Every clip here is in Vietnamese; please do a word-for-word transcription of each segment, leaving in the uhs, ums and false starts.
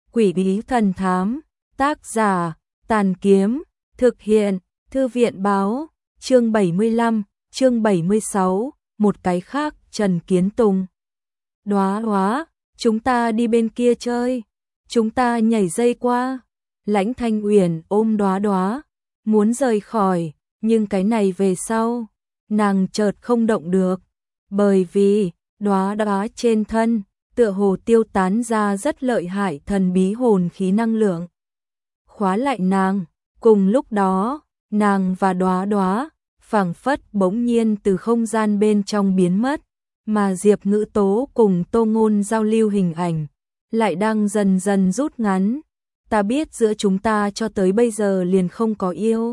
Quỷ bí thần thám, tác giả, Tàn Kiếm, thực hiện, Thư viện báo, chương bảy mươi lăm, chương bảy mươi sáu, một cái khác, Trần Kiến Tùng. Đóa Đóa, chúng ta đi bên kia chơi, chúng ta nhảy dây qua. Lãnh Thanh Uyển ôm Đóa Đóa, muốn rời khỏi, nhưng cái này về sau, nàng chợt không động được, bởi vì Đóa Đóa trên thân tựa hồ tiêu tán ra rất lợi hại thần bí hồn khí năng lượng. Khóa lại nàng, cùng lúc đó, nàng và Đóa Đóa phảng phất bỗng nhiên từ không gian bên trong biến mất, mà Diệp Ngữ Tố cùng Tô Ngôn giao lưu hình ảnh lại đang dần dần rút ngắn. Ta biết giữa chúng ta cho tới bây giờ liền không có yêu.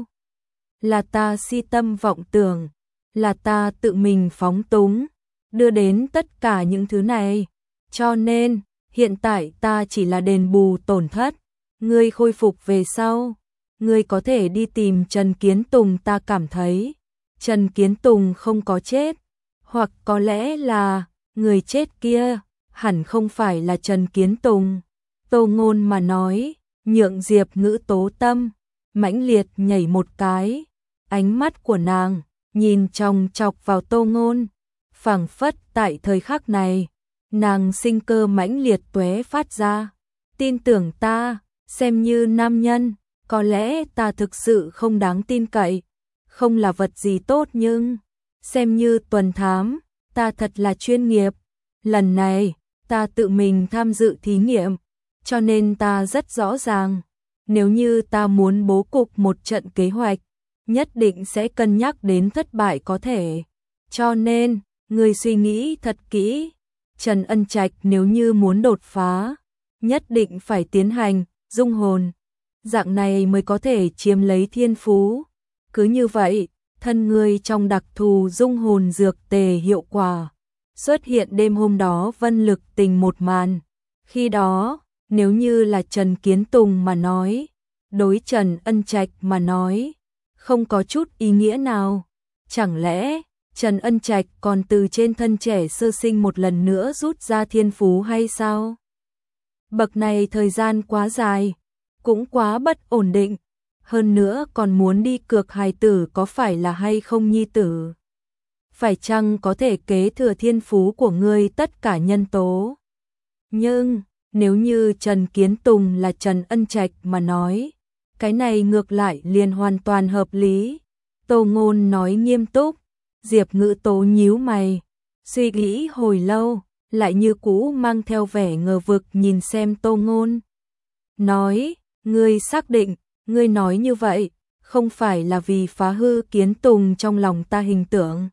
Là ta si tâm vọng tưởng, là ta tự mình phóng túng, đưa đến tất cả những thứ này. Cho nên, hiện tại ta chỉ là đền bù tổn thất. Ngươi khôi phục về sau, ngươi có thể đi tìm Trần Kiến Tùng. Ta cảm thấy Trần Kiến Tùng không có chết, hoặc có lẽ là người chết kia hẳn không phải là Trần Kiến Tùng. Tô Ngôn mà nói, nhượng Diệp Ngữ Tố tâm mãnh liệt nhảy một cái, ánh mắt của nàng nhìn chòng chọc vào Tô Ngôn, phảng phất tại thời khắc này, nàng sinh cơ mãnh liệt tóe phát ra. Tin tưởng ta, xem như nam nhân, có lẽ ta thực sự không đáng tin cậy, không là vật gì tốt, nhưng xem như tuần thám, ta thật là chuyên nghiệp. Lần này, ta tự mình tham dự thí nghiệm, cho nên ta rất rõ ràng, nếu như ta muốn bố cục một trận kế hoạch, nhất định sẽ cân nhắc đến thất bại có thể. Cho nên, ngươi suy nghĩ thật kỹ. Trần Ân Trạch nếu như muốn đột phá, nhất định phải tiến hành dung hồn, dạng này mới có thể chiếm lấy thiên phú. Cứ như vậy, thân ngươi trong đặc thù dung hồn dược tề hiệu quả xuất hiện đêm hôm đó Vân Lực Tình một màn. Khi đó, nếu như là Trần Kiến Tùng mà nói, đối Trần Ân Trạch mà nói, không có chút ý nghĩa nào. Chẳng lẽ Trần Ân Trạch còn từ trên thân trẻ sơ sinh một lần nữa rút ra thiên phú hay sao? Bậc này thời gian quá dài, cũng quá bất ổn định, hơn nữa còn muốn đi cược hài tử có phải là hay không nhi tử. Phải chăng có thể kế thừa thiên phú của ngươi tất cả nhân tố? Nhưng, nếu như Trần Kiến Tùng là Trần Ân Trạch mà nói, cái này ngược lại liền hoàn toàn hợp lý. Tô Ngôn nói nghiêm túc. Diệp Ngữ Tố nhíu mày, suy nghĩ hồi lâu, lại như cũ mang theo vẻ ngờ vực nhìn xem Tô Ngôn. Nói, ngươi xác định, ngươi nói như vậy, không phải là vì phá hư Kiến Tùng trong lòng ta hình tượng.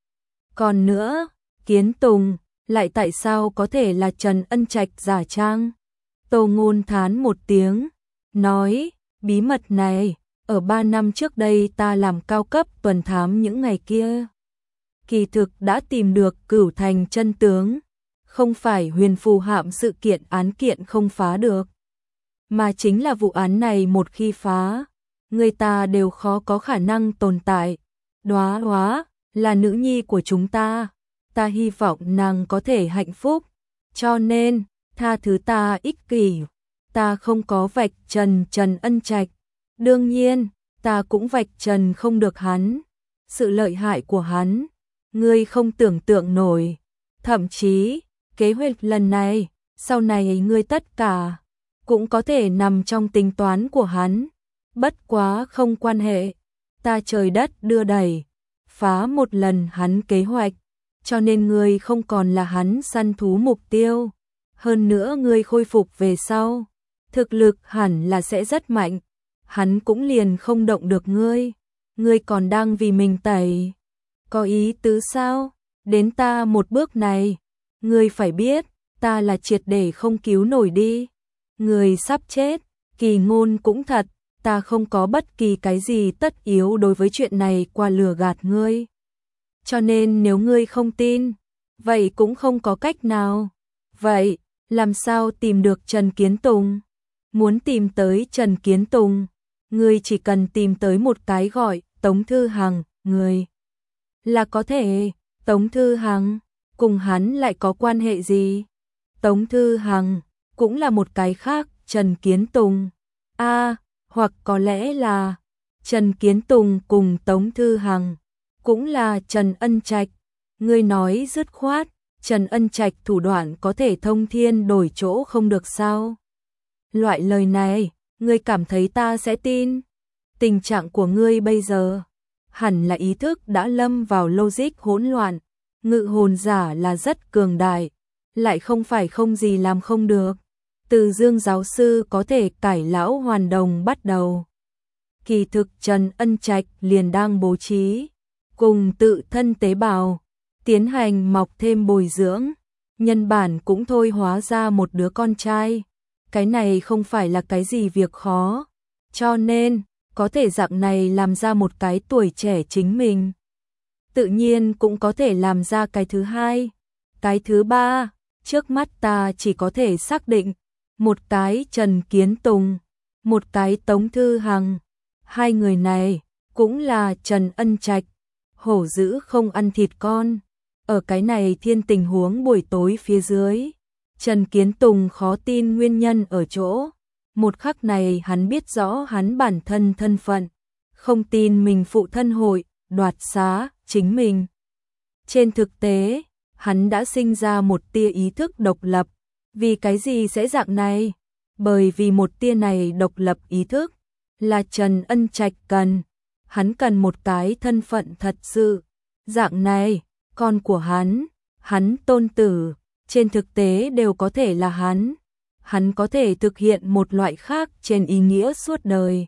Còn nữa, Kiến Tùng, lại tại sao có thể là Trần Ân Trạch giả trang? Tô Ngôn thán một tiếng, nói, bí mật này, ở ba năm trước đây ta làm cao cấp tuần thám những ngày kia. Kỳ thực đã tìm được Cửu Thành chân tướng, không phải Huyền Phù Hạm sự kiện án kiện không phá được, mà chính là vụ án này một khi phá, người ta đều khó có khả năng tồn tại. Đóa Đóa là nữ nhi của chúng ta, ta hy vọng nàng có thể hạnh phúc, cho nên tha thứ ta ích kỷ, ta không có vạch trần Trần Ân Trạch, đương nhiên ta cũng vạch trần không được hắn, sự lợi hại của hắn ngươi không tưởng tượng nổi, thậm chí, kế hoạch lần này, sau này ngươi tất cả, cũng có thể nằm trong tính toán của hắn, bất quá không quan hệ, ta trời đất đưa đẩy, phá một lần hắn kế hoạch, cho nên ngươi không còn là hắn săn thú mục tiêu, hơn nữa ngươi khôi phục về sau, thực lực hẳn là sẽ rất mạnh, hắn cũng liền không động được ngươi, ngươi còn đang vì mình tẩy. Có ý tứ sao? Đến ta một bước này, ngươi phải biết, ta là triệt để không cứu nổi đi. Ngươi sắp chết, Kỳ Ngôn cũng thật, ta không có bất kỳ cái gì tất yếu đối với chuyện này qua lừa gạt ngươi. Cho nên nếu ngươi không tin, vậy cũng không có cách nào. Vậy, làm sao tìm được Trần Kiến Tùng? Muốn tìm tới Trần Kiến Tùng, ngươi chỉ cần tìm tới một cái gọi Tống Thư Hằng, người là có thể. Tống Thư Hằng, cùng hắn lại có quan hệ gì? Tống Thư Hằng cũng là một cái khác Trần Kiến Tùng. A, à, hoặc có lẽ là Trần Kiến Tùng cùng Tống Thư Hằng, cũng là Trần Ân Trạch. Ngươi nói dứt khoát, Trần Ân Trạch thủ đoạn có thể thông thiên đổi chỗ không được sao? Loại lời này, ngươi cảm thấy ta sẽ tin? Tình trạng của ngươi bây giờ, hẳn là ý thức đã lâm vào logic hỗn loạn, ngự hồn giả là rất cường đại, lại không phải không gì làm không được. Từ Dương giáo sư có thể cải lão hoàn đồng bắt đầu. Kỳ thực Trần Ân Trạch liền đang bố trí, cùng tự thân tế bào, tiến hành mọc thêm bồi dưỡng, nhân bản cũng thôi hóa ra một đứa con trai. Cái này không phải là cái gì việc khó, cho nên có thể dạng này làm ra một cái tuổi trẻ chính mình. Tự nhiên cũng có thể làm ra cái thứ hai, cái thứ ba, trước mắt ta chỉ có thể xác định, một cái Trần Kiến Tùng, một cái Tống Thư Hằng. Hai người này cũng là Trần Ân Trạch, hổ dữ không ăn thịt con. Ở cái này thiên tình huống buổi tối phía dưới, Trần Kiến Tùng khó tin nguyên nhân ở chỗ, một khắc này hắn biết rõ hắn bản thân thân phận, không tin mình phụ thân hội đoạt xá chính mình. Trên thực tế, hắn đã sinh ra một tia ý thức độc lập. Vì cái gì sẽ dạng này? Bởi vì một tia này độc lập ý thức là Trần Ân Trạch cần. Hắn cần một cái thân phận thật sự. Dạng này, con của hắn, hắn tôn tử, trên thực tế đều có thể là hắn. Hắn có thể thực hiện một loại khác trên ý nghĩa suốt đời.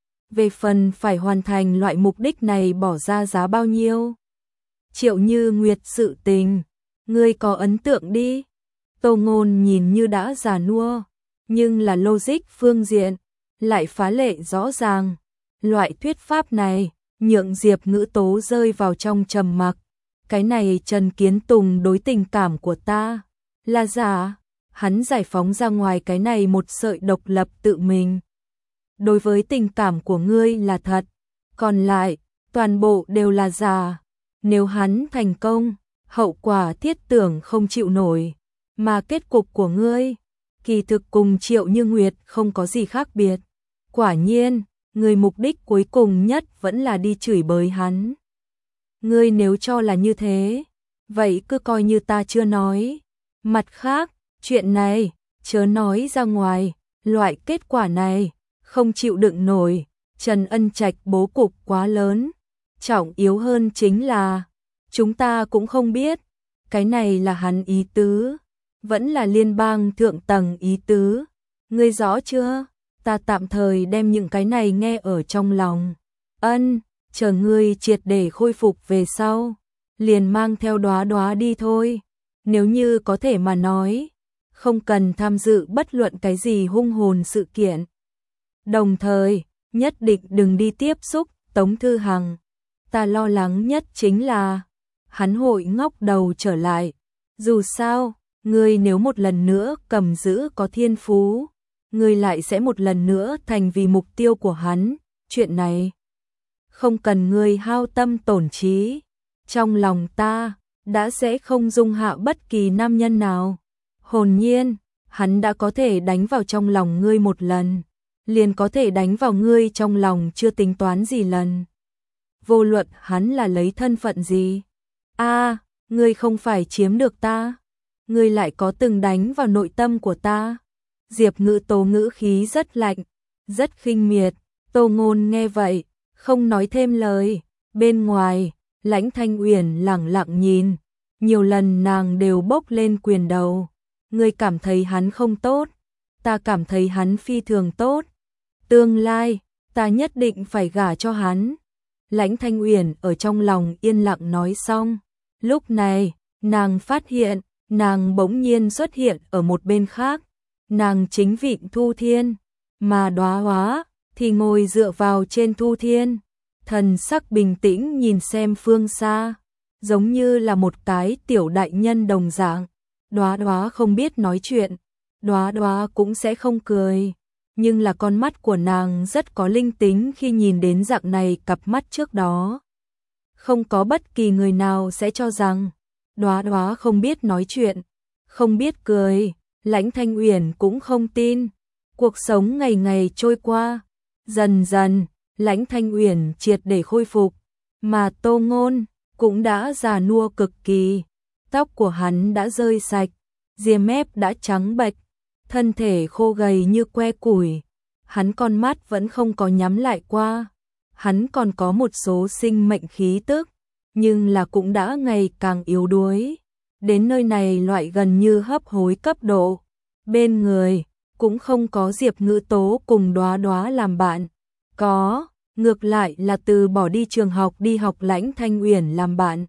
Về phần phải hoàn thành loại mục đích này bỏ ra giá bao nhiêu? Triệu Như Nguyệt sự tình, ngươi có ấn tượng đi. Tô Ngôn nhìn như đã già nua, nhưng là logic phương diện, lại phá lệ rõ ràng. Loại thuyết pháp này, nhượng Diệp Ngữ Tố rơi vào trong trầm mặc. Cái này Trần Kiến Tùng đối tình cảm của ta, là giả, hắn giải phóng ra ngoài cái này một sợi độc lập tự mình. Đối với tình cảm của ngươi là thật, còn lại, toàn bộ đều là giả. Nếu hắn thành công, hậu quả thiết tưởng không chịu nổi. Mà kết cục của ngươi, kỳ thực cùng Triệu Như Nguyệt không có gì khác biệt. Quả nhiên, người mục đích cuối cùng nhất vẫn là đi chửi bới hắn. Ngươi nếu cho là như thế, vậy cứ coi như ta chưa nói. Mặt khác, chuyện này, chớ nói ra ngoài, loại kết quả này, không chịu đựng nổi. Trần Ân Trạch bố cục quá lớn, trọng yếu hơn chính là, chúng ta cũng không biết, cái này là hắn ý tứ. Vẫn là liên bang thượng tầng ý tứ. Ngươi rõ chưa? Ta tạm thời đem những cái này nghe ở trong lòng. Ân, chờ ngươi triệt để khôi phục về sau, liền mang theo Đóa Đóa đi thôi. Nếu như có thể mà nói, không cần tham dự bất luận cái gì hung hồn sự kiện. Đồng thời, nhất định đừng đi tiếp xúc Tống Thư Hằng. Ta lo lắng nhất chính là hắn hội ngóc đầu trở lại. Dù sao, ngươi nếu một lần nữa cầm giữ có thiên phú, ngươi lại sẽ một lần nữa thành vì mục tiêu của hắn. Chuyện này không cần ngươi hao tâm tổn trí. Trong lòng ta đã sẽ không dung hạ bất kỳ nam nhân nào. Hồn nhiên, hắn đã có thể đánh vào trong lòng ngươi một lần, liền có thể đánh vào ngươi trong lòng chưa tính toán gì lần. Vô luận hắn là lấy thân phận gì. A, à, ngươi không phải chiếm được ta, ngươi lại có từng đánh vào nội tâm của ta. Diệp Ngữ Tố ngữ khí rất lạnh, rất khinh miệt. Tô Ngôn nghe vậy, không nói thêm lời. Bên ngoài, Lãnh Thanh Uyển lẳng lặng nhìn, nhiều lần nàng đều bốc lên quyền đầu. Ngươi cảm thấy hắn không tốt, ta cảm thấy hắn phi thường tốt. Tương lai, ta nhất định phải gả cho hắn. Lãnh Thanh Uyển ở trong lòng yên lặng nói xong. Lúc này, nàng phát hiện, nàng bỗng nhiên xuất hiện ở một bên khác. Nàng chính vịn Thu Thiên, mà Đóa Hóa thì ngồi dựa vào trên Thu Thiên. Thần sắc bình tĩnh nhìn xem phương xa, giống như là một cái tiểu đại nhân đồng dạng. Đóa Đóa không biết nói chuyện, Đóa Đóa cũng sẽ không cười, nhưng là con mắt của nàng rất có linh tính khi nhìn đến dạng này cặp mắt trước đó. Không có bất kỳ người nào sẽ cho rằng Đóa Đóa không biết nói chuyện, không biết cười. Lãnh Thanh Uyển cũng không tin. Cuộc sống ngày ngày trôi qua, dần dần, Lãnh Thanh Uyển triệt để khôi phục, mà Tô Ngôn cũng đã già nua cực kỳ, tóc của hắn đã rơi sạch, ria mép đã trắng bệch, thân thể khô gầy như que củi, hắn con mắt vẫn không có nhắm lại qua, hắn còn có một số sinh mệnh khí tức, nhưng là cũng đã ngày càng yếu đuối, đến nơi này loại gần như hấp hối cấp độ, bên người cũng không có Diệp Ngữ Tố cùng Đóa Đóa làm bạn, có, ngược lại là từ bỏ đi trường học đi học Lãnh Thanh Uyển làm bạn.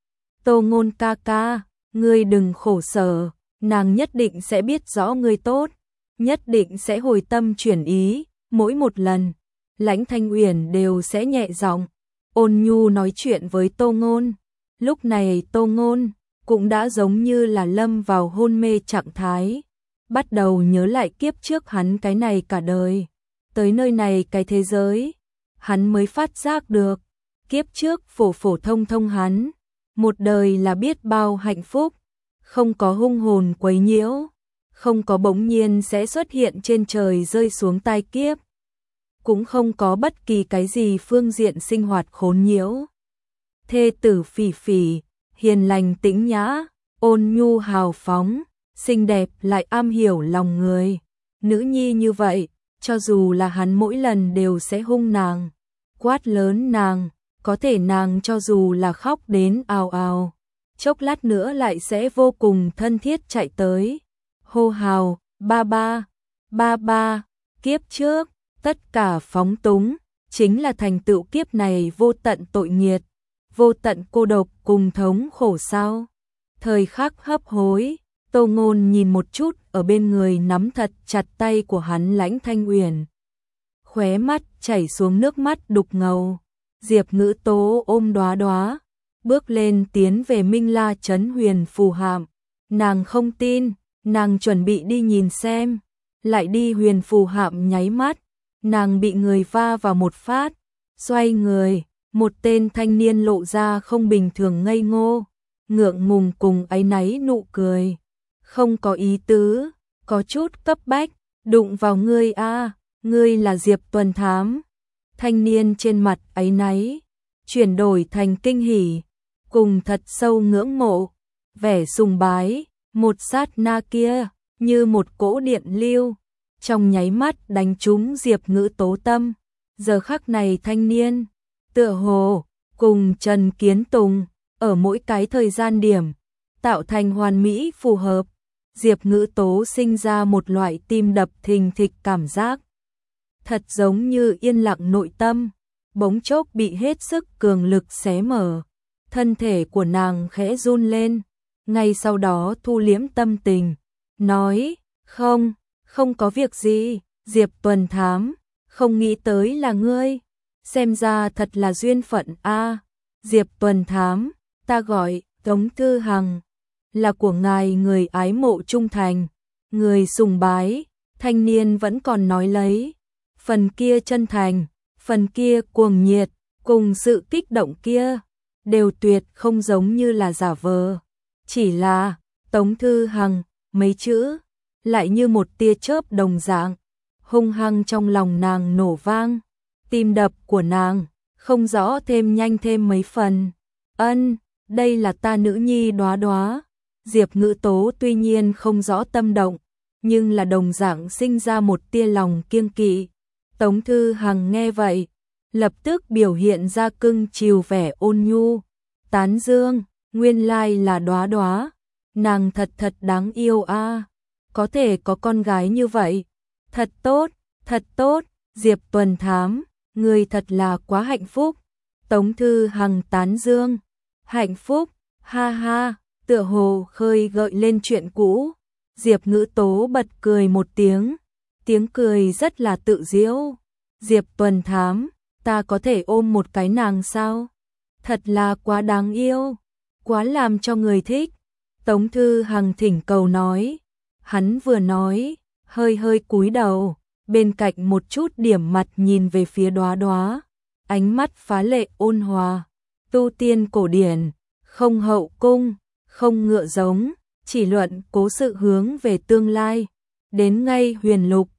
Tô Ngôn ca ca, ngươi đừng khổ sở, nàng nhất định sẽ biết rõ ngươi tốt, nhất định sẽ hồi tâm chuyển ý, mỗi một lần, Lãnh Thanh Uyển đều sẽ nhẹ giọng, ôn nhu nói chuyện với Tô Ngôn. Lúc này Tô Ngôn cũng đã giống như là lâm vào hôn mê trạng thái, bắt đầu nhớ lại kiếp trước hắn cái này cả đời, tới nơi này cái thế giới, hắn mới phát giác được, kiếp trước phổ phổ thông thông hắn, một đời là biết bao hạnh phúc, không có hung hồn quấy nhiễu, không có bỗng nhiên sẽ xuất hiện trên trời rơi xuống tai kiếp, cũng không có bất kỳ cái gì phương diện sinh hoạt khốn nhiễu. Thê tử Phỉ Phỉ, hiền lành tĩnh nhã, ôn nhu hào phóng, xinh đẹp lại am hiểu lòng người. Nữ nhi như vậy, cho dù là hắn mỗi lần đều sẽ hung nàng, quát lớn nàng, có thể nàng cho dù là khóc đến ào ào, chốc lát nữa lại sẽ vô cùng thân thiết chạy tới, hô hào, ba ba, ba ba, kiếp trước, tất cả phóng túng, chính là thành tựu kiếp này vô tận tội nghiệt, vô tận cô độc cùng thống khổ sao. Thời khắc hấp hối, Tô Ngôn nhìn một chút ở bên người nắm thật chặt tay của hắn Lãnh Thanh Uyển, khóe mắt chảy xuống nước mắt đục ngầu. Diệp Ngữ Tố ôm Đóa Đóa, bước lên tiến về Minh La Trấn Huyền Phù Hạm. Nàng không tin, nàng chuẩn bị đi nhìn xem, lại đi Huyền Phù Hạm nháy mắt, nàng bị người va vào một phát, xoay người, một tên thanh niên lộ ra không bình thường ngây ngô, ngượng ngùng cùng áy náy nụ cười, không có ý tứ, có chút cấp bách, đụng vào ngươi a, ngươi là Diệp Tuần Thám. Thanh niên trên mặt áy náy chuyển đổi thành kinh hỉ, cùng thật sâu ngưỡng mộ, vẻ sùng bái, một sát na kia như một cỗ điện lưu, trong nháy mắt đánh trúng Diệp Ngữ Tố tâm. Giờ khắc này thanh niên tựa hồ cùng Trần Kiến Tùng ở mỗi cái thời gian điểm tạo thành hoàn mỹ phù hợp, Diệp Ngữ Tố sinh ra một loại tim đập thình thịch cảm giác, thật giống như yên lặng nội tâm, bỗng chốc bị hết sức cường lực xé mở, thân thể của nàng khẽ run lên, ngay sau đó thu liễm tâm tình, nói, không, không có việc gì, Diệp Tuần Thám, không nghĩ tới là ngươi, xem ra thật là duyên phận a. Diệp Tuần Thám, ta gọi Tống Thư Hằng, là của ngài người ái mộ trung thành, người sùng bái. Thanh niên vẫn còn nói lấy, phần kia chân thành, phần kia cuồng nhiệt, cùng sự kích động kia, đều tuyệt không giống như là giả vờ. Chỉ là, Tống Thư Hằng, mấy chữ, lại như một tia chớp đồng dạng, hung hăng trong lòng nàng nổ vang, tim đập của nàng, không rõ thêm nhanh thêm mấy phần. Ân, đây là ta nữ nhi Đóa Đóa. Diệp Ngữ Tố tuy nhiên không rõ tâm động, nhưng là đồng dạng sinh ra một tia lòng kiêng kỵ. Tống Thư Hằng nghe vậy, lập tức biểu hiện ra cưng chiều vẻ ôn nhu, tán dương, nguyên lai là Đóa Đóa, nàng thật thật đáng yêu a, có thể có con gái như vậy, thật tốt, thật tốt, Diệp Tuần Thám, người thật là quá hạnh phúc. Tống Thư Hằng tán dương, hạnh phúc, ha ha, tựa hồ khơi gợi lên chuyện cũ. Diệp Ngữ Tố bật cười một tiếng, tiếng cười rất là tự giễu. Diệp Tuần Thám, ta có thể ôm một cái nàng sao? Thật là quá đáng yêu, quá làm cho người thích. Tống Thư Hằng thỉnh cầu nói. Hắn vừa nói, hơi hơi cúi đầu, bên cạnh một chút điểm mặt nhìn về phía Đóa Đóa, ánh mắt phá lệ ôn hòa, tu tiên cổ điển, không hậu cung, không ngựa giống, chỉ luận cố sự hướng về tương lai, đến ngay huyền lục,